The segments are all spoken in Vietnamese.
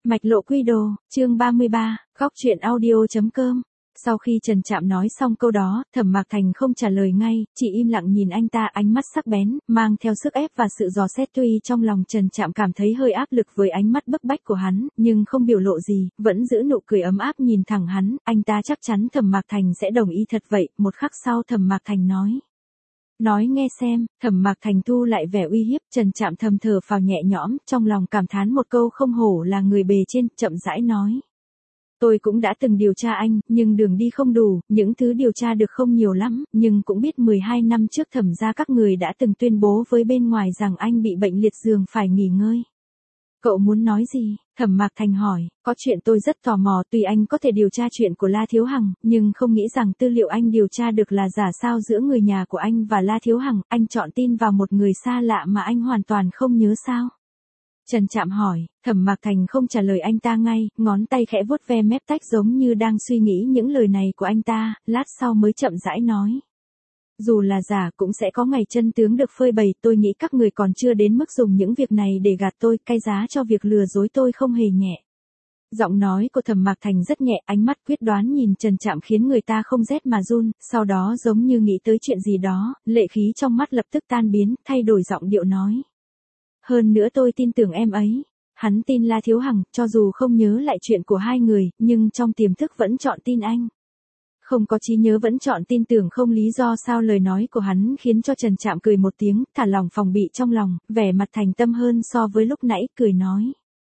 Mạch lộ quy đồ, chương 33, góc chuyện audio.com. Sau khi Trần Trạm nói xong câu đó, Thẩm Mạc Thành không trả lời ngay, chỉ im lặng nhìn anh ta, ánh mắt sắc bén, mang theo sức ép và sự dò xét. Tuy trong lòng Trần Trạm cảm thấy hơi áp lực với ánh mắt bức bách của hắn, nhưng không biểu lộ gì, vẫn giữ nụ cười ấm áp nhìn thẳng hắn, anh ta chắc chắn Thẩm Mạc Thành sẽ đồng ý thật vậy. Một khắc sau Thẩm Mạc Thành nói nghe xem. Thẩm Mạc Thành thu lại vẻ uy hiếp. Trần Trạm thầm thở phào nhẹ nhõm, trong lòng cảm thán một câu không hổ là người bề trên, chậm rãi nói. Tôi cũng đã từng điều tra anh, nhưng đường đi không đủ, những thứ điều tra được không nhiều lắm, nhưng cũng biết 12 năm trước Thẩm gia các người đã từng tuyên bố với bên ngoài rằng anh bị bệnh liệt giường phải nghỉ ngơi. Cậu muốn nói gì? Thẩm Mạc Thành hỏi. Có chuyện tôi rất tò mò. Tuy anh có thể điều tra chuyện của La Thiếu Hằng, nhưng không nghĩ rằng tư liệu anh điều tra được là giả. Sao giữa người nhà của anh và La Thiếu Hằng, anh chọn tin vào một người xa lạ mà anh hoàn toàn không nhớ sao? Trần Trạm hỏi. Thẩm Mạc Thành không trả lời anh ta ngay, ngón tay khẽ vuốt ve mép tách giống như đang suy nghĩ những lời này của anh ta, lát sau mới chậm rãi nói. Dù là giả cũng sẽ có ngày chân tướng được phơi bày, tôi nghĩ các người còn chưa đến mức dùng những việc này để gạt tôi, cái giá cho việc lừa dối tôi không hề nhẹ. Giọng nói của Thẩm Mạc Thành rất nhẹ, ánh mắt quyết đoán nhìn Trần Trạm khiến người ta không rét mà run, sau đó giống như nghĩ tới chuyện gì đó, lệ khí trong mắt lập tức tan biến, thay đổi giọng điệu nói. Hơn nữa tôi tin tưởng em ấy. Hắn tin La Thiếu Hằng, cho dù không nhớ lại chuyện của hai người, nhưng trong tiềm thức vẫn chọn tin anh. Không có trí nhớ vẫn chọn tin tưởng không lý do sao. Lời nói của hắn khiến cho Trần Trạm cười một tiếng, thả lỏng phòng bị trong lòng, vẻ mặt thành tâm hơn so với lúc nãy, cười nói.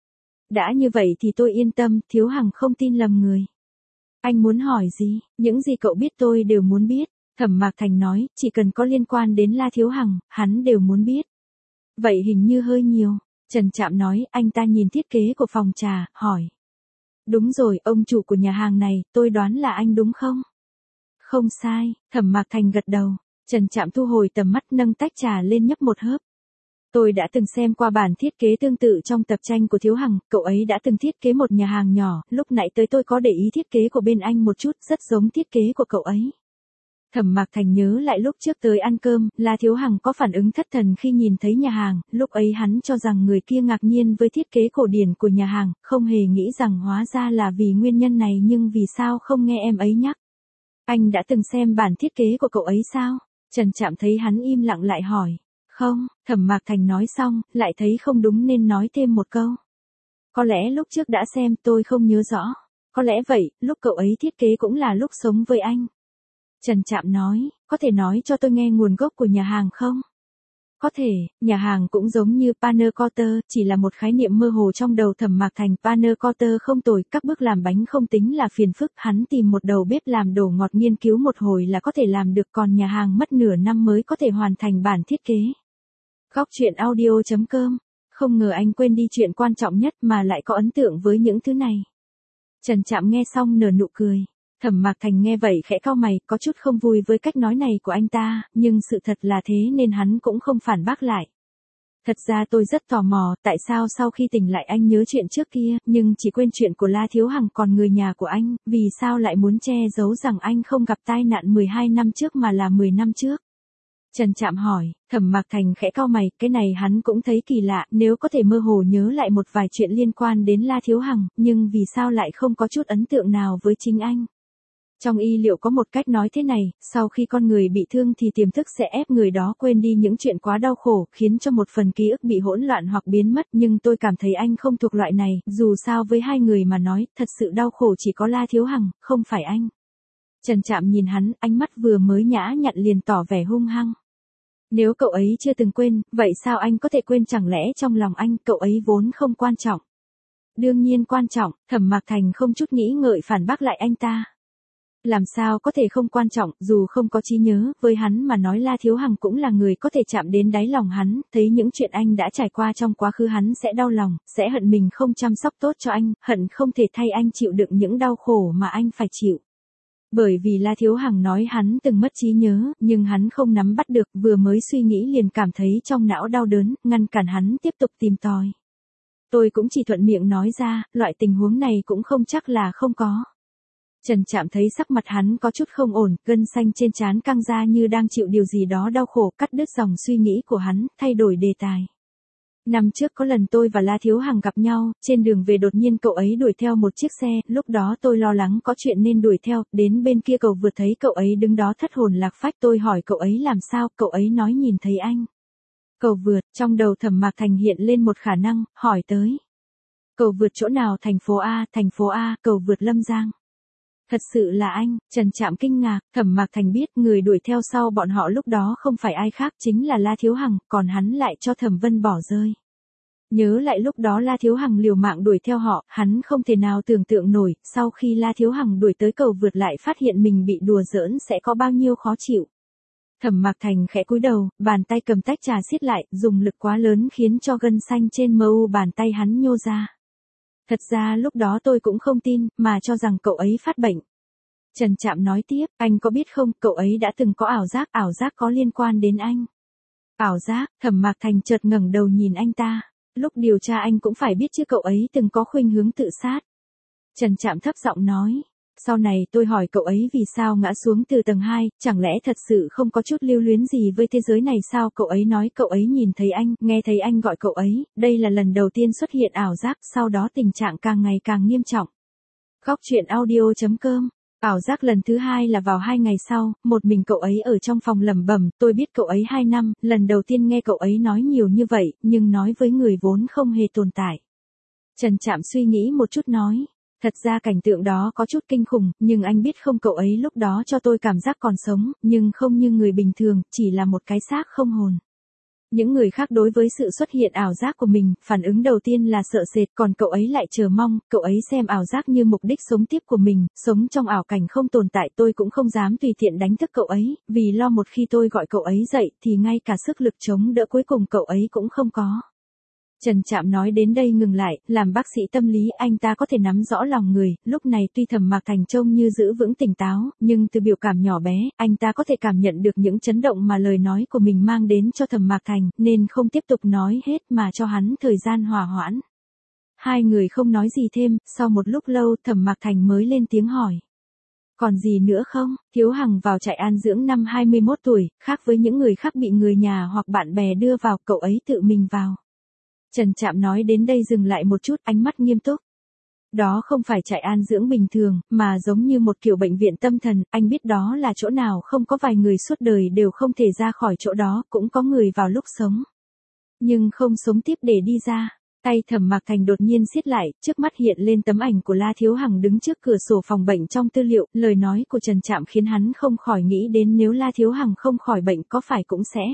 Đã như vậy thì tôi yên tâm, Thiếu Hằng không tin lầm người. Anh muốn hỏi gì? Những gì cậu biết tôi đều muốn biết. Thẩm Mạc Thành nói, chỉ cần có liên quan đến La Thiếu Hằng, hắn đều muốn biết. Vậy hình như hơi nhiều. Trần Trạm nói, anh ta nhìn thiết kế của phòng trà, hỏi. Đúng rồi, ông chủ của nhà hàng này, tôi đoán là anh đúng không? Không sai. Thẩm Mạc Thành gật đầu. Trần Trạm thu hồi tầm mắt, nâng tách trà lên nhấp một hớp. Tôi đã từng xem qua bản thiết kế tương tự trong tập tranh của Thiếu Hằng, cậu ấy đã từng thiết kế một nhà hàng nhỏ, lúc nãy tới tôi có để ý thiết kế của bên anh một chút, rất giống thiết kế của cậu ấy. Thẩm Mạc Thành nhớ lại lúc trước tới ăn cơm, La Thiếu Hằng có phản ứng thất thần khi nhìn thấy nhà hàng, lúc ấy hắn cho rằng người kia ngạc nhiên với thiết kế cổ điển của nhà hàng, không hề nghĩ rằng hóa ra là vì nguyên nhân này. Nhưng vì sao không nghe em ấy nhắc? Anh đã từng xem bản thiết kế của cậu ấy sao? Trần Trạm thấy hắn im lặng lại hỏi. Không. Thẩm Mạc Thành nói xong, lại thấy không đúng nên nói thêm một câu. Có lẽ lúc trước đã xem, tôi không nhớ rõ. Có lẽ vậy, lúc cậu ấy thiết kế cũng là lúc sống với anh. Trần Trạm nói, có thể nói cho tôi nghe nguồn gốc của nhà hàng không? Có thể. Nhà hàng cũng giống như Panner Cotter, chỉ là một khái niệm mơ hồ trong đầu Thẩm Mạc Thành. Panner Cotter không tồi, các bước làm bánh không tính là phiền phức, hắn tìm một đầu bếp làm đồ ngọt nghiên cứu một hồi là có thể làm được, còn nhà hàng mất nửa năm mới có thể hoàn thành bản thiết kế. Góc chuyện audio.com. Không ngờ anh quên đi chuyện quan trọng nhất mà lại có ấn tượng với những thứ này. Trần Trạm nghe xong nở nụ cười. Thẩm Mạc Thành nghe vậy khẽ cau mày, có chút không vui với cách nói này của anh ta, nhưng sự thật là thế nên hắn cũng không phản bác lại. Thật ra tôi rất tò mò, tại sao sau khi tỉnh lại anh nhớ chuyện trước kia, nhưng chỉ quên chuyện của La Thiếu Hằng, còn người nhà của anh, vì sao lại muốn che giấu rằng anh không gặp tai nạn 12 năm trước mà là 10 năm trước? Trần Trạm hỏi. Thẩm Mạc Thành khẽ cau mày, cái này hắn cũng thấy kỳ lạ, nếu có thể mơ hồ nhớ lại một vài chuyện liên quan đến La Thiếu Hằng, nhưng vì sao lại không có chút ấn tượng nào với chính anh? Trong y liệu có một cách nói thế này, sau khi con người bị thương thì tiềm thức sẽ ép người đó quên đi những chuyện quá đau khổ, khiến cho một phần ký ức bị hỗn loạn hoặc biến mất, nhưng tôi cảm thấy anh không thuộc loại này, dù sao với hai người mà nói, thật sự đau khổ chỉ có La Thiếu Hằng, không phải anh. Trần Trạm nhìn hắn, ánh mắt vừa mới nhã nhặn liền tỏ vẻ hung hăng. Nếu cậu ấy chưa từng quên, vậy sao anh có thể quên? Chẳng lẽ trong lòng anh, cậu ấy vốn không quan trọng? Đương nhiên quan trọng. Thẩm Mạc Thành không chút nghĩ ngợi phản bác lại anh ta. Làm sao có thể không quan trọng, dù không có trí nhớ, với hắn mà nói La Thiếu Hằng cũng là người có thể chạm đến đáy lòng hắn, thấy những chuyện anh đã trải qua trong quá khứ hắn sẽ đau lòng, sẽ hận mình không chăm sóc tốt cho anh, hận không thể thay anh chịu đựng những đau khổ mà anh phải chịu. Bởi vì La Thiếu Hằng nói hắn từng mất trí nhớ, nhưng hắn không nắm bắt được, vừa mới suy nghĩ liền cảm thấy trong não đau đớn, ngăn cản hắn tiếp tục tìm tòi. Tôi cũng chỉ thuận miệng nói ra, loại tình huống này cũng không chắc là không có. Trần Trạm thấy sắc mặt hắn có chút không ổn, gân xanh trên trán căng ra như đang chịu điều gì đó đau khổ, cắt đứt dòng suy nghĩ của hắn, thay đổi đề tài. Năm trước có lần tôi và La Thiếu Hằng gặp nhau, trên đường về đột nhiên cậu ấy đuổi theo một chiếc xe, lúc đó tôi lo lắng có chuyện nên đuổi theo, đến bên kia cầu vượt thấy cậu ấy đứng đó thất hồn lạc phách, tôi hỏi cậu ấy làm sao, cậu ấy nói nhìn thấy anh. Cầu vượt, trong đầu Thẩm Mạc Thành hiện lên một khả năng, hỏi tới. Cầu vượt chỗ nào? Thành phố A, cầu vượt Lâm Giang. Thật sự là anh, Trần Trạm kinh ngạc, Thẩm Mạc Thành biết người đuổi theo sau bọn họ lúc đó không phải ai khác chính là La Thiếu Hằng, còn hắn lại cho Thẩm Vân bỏ rơi. Nhớ lại lúc đó La Thiếu Hằng liều mạng đuổi theo họ, hắn không thể nào tưởng tượng nổi, sau khi La Thiếu Hằng đuổi tới cầu vượt lại phát hiện mình bị đùa giỡn sẽ có bao nhiêu khó chịu. Thẩm Mạc Thành khẽ cúi đầu, bàn tay cầm tách trà siết lại, dùng lực quá lớn khiến cho gân xanh trên mu bàn tay hắn nhô ra. Thật ra lúc đó tôi cũng không tin, mà cho rằng cậu ấy phát bệnh. Trần Trạm nói tiếp, anh có biết không, cậu ấy đã từng có ảo giác có liên quan đến anh. Ảo giác? Thẩm Mạc Thành chợt ngẩng đầu nhìn anh ta. Lúc điều tra anh cũng phải biết chứ, cậu ấy từng có khuynh hướng tự sát. Trần Trạm thấp giọng nói. Sau này tôi hỏi cậu ấy vì sao ngã xuống từ tầng 2, chẳng lẽ thật sự không có chút lưu luyến gì với thế giới này sao? Cậu ấy nói cậu ấy nhìn thấy anh, nghe thấy anh gọi cậu ấy, đây là lần đầu tiên xuất hiện ảo giác, sau đó tình trạng càng ngày càng nghiêm trọng. Góc truyện audio.com. Ảo giác lần thứ 2 là vào 2 ngày sau, một mình cậu ấy ở trong phòng lẩm bẩm, tôi biết cậu ấy 2 năm, lần đầu tiên nghe cậu ấy nói nhiều như vậy, nhưng nói với người vốn không hề tồn tại. Trần Trạm suy nghĩ một chút nói. Thật ra cảnh tượng đó có chút kinh khủng, nhưng anh biết không, cậu ấy lúc đó cho tôi cảm giác còn sống, nhưng không như người bình thường, chỉ là một cái xác không hồn. Những người khác đối với sự xuất hiện ảo giác của mình, phản ứng đầu tiên là sợ sệt, còn cậu ấy lại chờ mong, cậu ấy xem ảo giác như mục đích sống tiếp của mình, sống trong ảo cảnh không tồn tại. Tôi cũng không dám tùy tiện đánh thức cậu ấy, vì lo một khi tôi gọi cậu ấy dậy thì ngay cả sức lực chống đỡ cuối cùng cậu ấy cũng không có. Trần Trạm nói đến đây ngừng lại, làm bác sĩ tâm lý anh ta có thể nắm rõ lòng người, lúc này tuy Thẩm Mạc Thành trông như giữ vững tỉnh táo, nhưng từ biểu cảm nhỏ bé, anh ta có thể cảm nhận được những chấn động mà lời nói của mình mang đến cho Thẩm Mạc Thành, nên không tiếp tục nói hết mà cho hắn thời gian hòa hoãn. Hai người không nói gì thêm, sau một lúc lâu Thẩm Mạc Thành mới lên tiếng hỏi. Còn gì nữa không? Thiếu Hằng vào trại an dưỡng năm 21 tuổi, khác với những người khác bị người nhà hoặc bạn bè đưa vào, cậu ấy tự mình vào. Trần Trạm nói đến đây dừng lại một chút, ánh mắt nghiêm túc. Đó không phải trại an dưỡng bình thường, mà giống như một kiểu bệnh viện tâm thần, anh biết đó là chỗ nào không? Có vài người suốt đời đều không thể ra khỏi chỗ đó, cũng có người vào lúc sống. Nhưng không sống tiếp để đi ra. Tay Thẩm Mạc Thành đột nhiên siết lại, trước mắt hiện lên tấm ảnh của La Thiếu Hằng đứng trước cửa sổ phòng bệnh trong tư liệu, lời nói của Trần Trạm khiến hắn không khỏi nghĩ đến nếu La Thiếu Hằng không khỏi bệnh có phải cũng sẽ.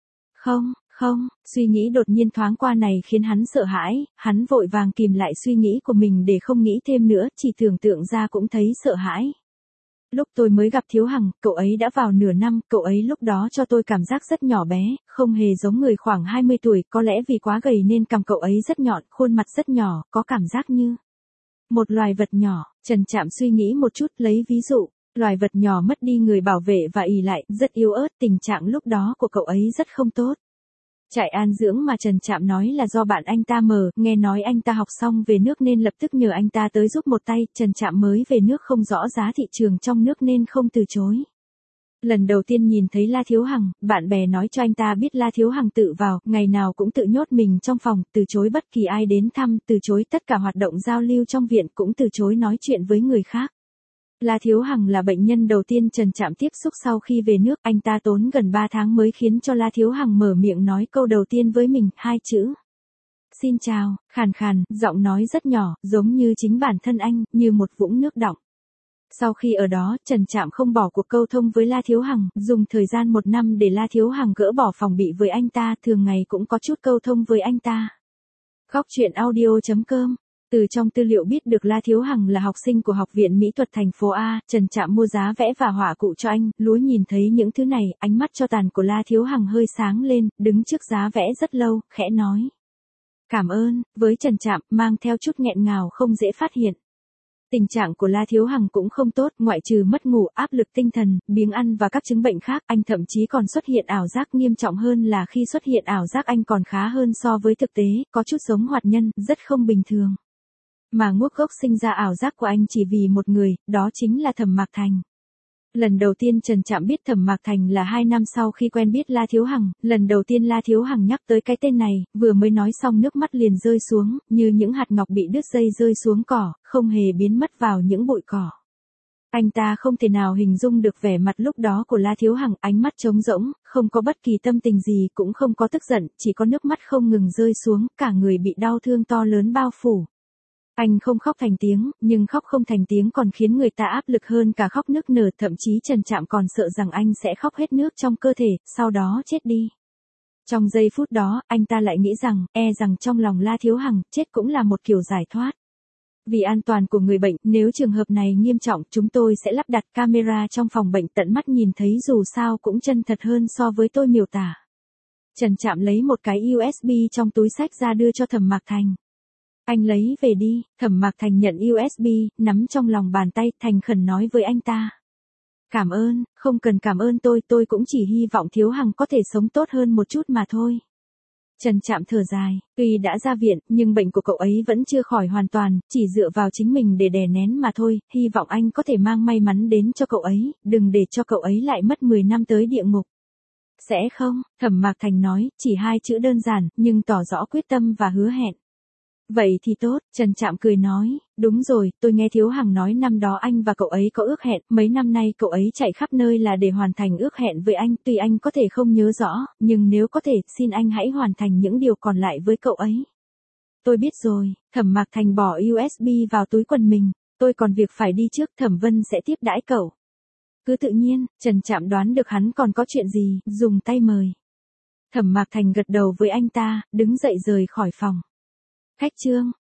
Không, suy nghĩ đột nhiên thoáng qua này khiến hắn sợ hãi, hắn vội vàng kìm lại suy nghĩ của mình để không nghĩ thêm nữa, chỉ tưởng tượng ra cũng thấy sợ hãi. Lúc tôi mới gặp Thiếu Hằng, cậu ấy đã vào nửa năm, cậu ấy lúc đó cho tôi cảm giác rất nhỏ bé, không hề giống người khoảng 20 tuổi, có lẽ vì quá gầy nên cằm cậu ấy rất nhọn, khuôn mặt rất nhỏ, có cảm giác như một loài vật nhỏ. Trần Trạm suy nghĩ một chút, lấy ví dụ. Loài vật nhỏ mất đi người bảo vệ và ỷ lại, rất yếu ớt, tình trạng lúc đó của cậu ấy rất không tốt. Trại an dưỡng mà Trần Trạm nói là do bạn anh ta mở, nghe nói anh ta học xong về nước nên lập tức nhờ anh ta tới giúp một tay, Trần Trạm mới về nước không rõ giá thị trường trong nước nên không từ chối. Lần đầu tiên nhìn thấy La Thiếu Hằng, bạn bè nói cho anh ta biết La Thiếu Hằng tự vào, ngày nào cũng tự nhốt mình trong phòng, từ chối bất kỳ ai đến thăm, từ chối tất cả hoạt động giao lưu trong viện, cũng từ chối nói chuyện với người khác. La Thiếu Hằng là bệnh nhân đầu tiên Trần Trạm tiếp xúc sau khi về nước, anh ta tốn gần 3 tháng mới khiến cho La Thiếu Hằng mở miệng nói câu đầu tiên với mình, 2 chữ. Xin chào, khàn khàn, giọng nói rất nhỏ, giống như chính bản thân anh, như một vũng nước đọng. Sau khi ở đó, Trần Trạm không bỏ cuộc câu thông với La Thiếu Hằng, dùng thời gian 1 năm để La Thiếu Hằng gỡ bỏ phòng bị với anh ta, thường ngày cũng có chút câu thông với anh ta. Góc truyện audio.com. Từ trong tư liệu biết được La Thiếu Hằng là học sinh của Học viện Mỹ thuật thành phố A, Trần Trạm mua giá vẽ và họa cụ cho anh, lúa nhìn thấy những thứ này, ánh mắt cho tàn của La Thiếu Hằng hơi sáng lên, đứng trước giá vẽ rất lâu, khẽ nói. Cảm ơn, với Trần Trạm, mang theo chút nghẹn ngào không dễ phát hiện. Tình trạng của La Thiếu Hằng cũng không tốt, ngoại trừ mất ngủ, áp lực tinh thần, biếng ăn và các chứng bệnh khác, anh thậm chí còn xuất hiện ảo giác, nghiêm trọng hơn là khi xuất hiện ảo giác anh còn khá hơn so với thực tế, có chút giống hoạt nhân, rất không bình thường. Mà nguồn gốc sinh ra ảo giác của anh chỉ vì một người, đó chính là Thẩm Mạc Thành. Lần đầu tiên Trần Trạm biết Thẩm Mạc Thành là 2 năm sau khi quen biết La Thiếu Hằng, lần đầu tiên La Thiếu Hằng nhắc tới cái tên này, vừa mới nói xong nước mắt liền rơi xuống, như những hạt ngọc bị đứt dây rơi xuống cỏ, không hề biến mất vào những bụi cỏ. Anh ta không thể nào hình dung được vẻ mặt lúc đó của La Thiếu Hằng, ánh mắt trống rỗng, không có bất kỳ tâm tình gì, cũng không có tức giận, chỉ có nước mắt không ngừng rơi xuống, cả người bị đau thương to lớn bao phủ. Anh không khóc thành tiếng, nhưng khóc không thành tiếng còn khiến người ta áp lực hơn cả khóc nức nở, thậm chí Trần Trạm còn sợ rằng anh sẽ khóc hết nước trong cơ thể, sau đó chết đi. Trong giây phút đó, anh ta lại nghĩ rằng, rằng trong lòng La Thiếu Hằng, chết cũng là một kiểu giải thoát. Vì an toàn của người bệnh, nếu trường hợp này nghiêm trọng, chúng tôi sẽ lắp đặt camera trong phòng bệnh tận mắt nhìn thấy, dù sao cũng chân thật hơn so với tôi miêu tả. Trần Trạm lấy một cái USB trong túi xách ra đưa cho Thẩm Mạc Thành. Anh lấy về đi. Thẩm Mạc Thành nhận USB, nắm trong lòng bàn tay, thành khẩn nói với anh ta. Cảm ơn, không cần cảm ơn tôi cũng chỉ hy vọng Thiếu Hằng có thể sống tốt hơn một chút mà thôi. Trần Trạm thở dài, tuy đã ra viện, nhưng bệnh của cậu ấy vẫn chưa khỏi hoàn toàn, chỉ dựa vào chính mình để đè nén mà thôi, hy vọng anh có thể mang may mắn đến cho cậu ấy, đừng để cho cậu ấy lại mất 10 năm tới địa ngục. Sẽ không, Thẩm Mạc Thành nói, chỉ 2 chữ đơn giản, nhưng tỏ rõ quyết tâm và hứa hẹn. Vậy thì tốt, Trần Trạm cười nói, đúng rồi, tôi nghe Thiếu Hằng nói năm đó anh và cậu ấy có ước hẹn, mấy năm nay cậu ấy chạy khắp nơi là để hoàn thành ước hẹn với anh, tuy anh có thể không nhớ rõ, nhưng nếu có thể, xin anh hãy hoàn thành những điều còn lại với cậu ấy. Tôi biết rồi, Thẩm Mạc Thành bỏ USB vào túi quần mình, tôi còn việc phải đi trước, Thẩm Vân sẽ tiếp đãi cậu. Cứ tự nhiên, Trần Trạm đoán được hắn còn có chuyện gì, dùng tay mời. Thẩm Mạc Thành gật đầu với anh ta, đứng dậy rời khỏi phòng. Khách trương,